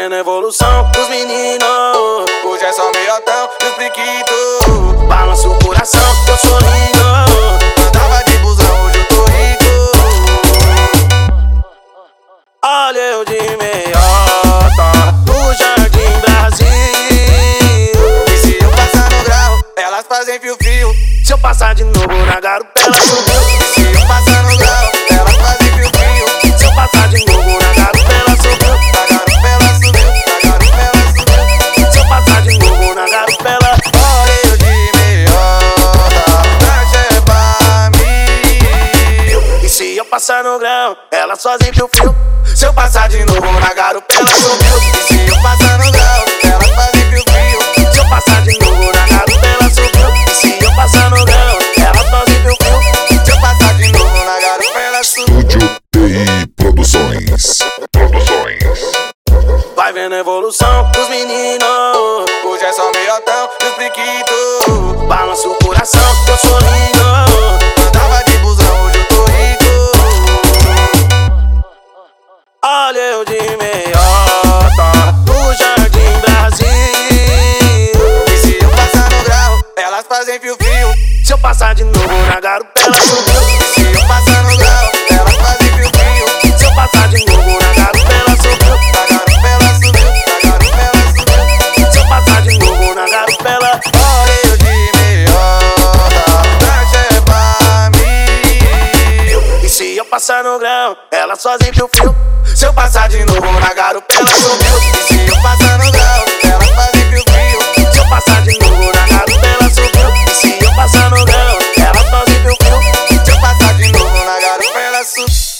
vendo a evolução dos meninos. Hoje é só meiotão e os brinquitos. Balança o coração, eu sou lindo. Andava de busão, hoje eu tô rico. Olha eu de meiota no Jardim Brasil. E se eu passar no grau, elas fazem fio-fio. Se eu passar de novo na garupa, ela subiu. E se eu passar no grau, elas fazem fio-fio. Se eu passar de novo na garupa, ela subiu. Na garupa ela subiu, na garupa ela subiu. Se eu passar de novo na garupa, ela... Olha eu de meiota, prancha é pra mim. E se eu passar no grão, ela sozinha fio-fio. Se eu passar de novo na garupa, ela subiu. E se eu passar no grau, elas fazem fio-fio. Se eu passar de novo na garupa, ela subiu. E se eu passar no grão, ela sozinha fio-fio. Se eu passar de novo na garupa, ela subiu. Estúdio TI Produções. Vai vendo a evolução dos meninos. Hoje é só meiotão e os brinquitos. Balança o coração, eu sou lindo. Andava de busão, hoje eu tô rico. Olha eu de meiota no Jardim Brasil. E se eu passar no grau, elas fazem fio-fio. Se eu passar de novo na garupa, ela subiu. E se eu passar no grau, elas fazem fio-fio. Se eu passar de novo na garupa, ela subiu. Na garupa ela subiu, na garupa ela subiu. Se eu passar de novo na garupa, ela... Olha eu de meiota, prancha é pra mim. E se eu passar no grão, ela sozinha fio-fio. Se eu passar de novo na garupa, ela subiu. E se eu passar no grau, elas fazem fio-fio. Se eu passar de novo na garupa, ela subiu. E se eu passar no grão, ela sozinha fio-fio. Se eu passar de novo na garupa, ela subiu.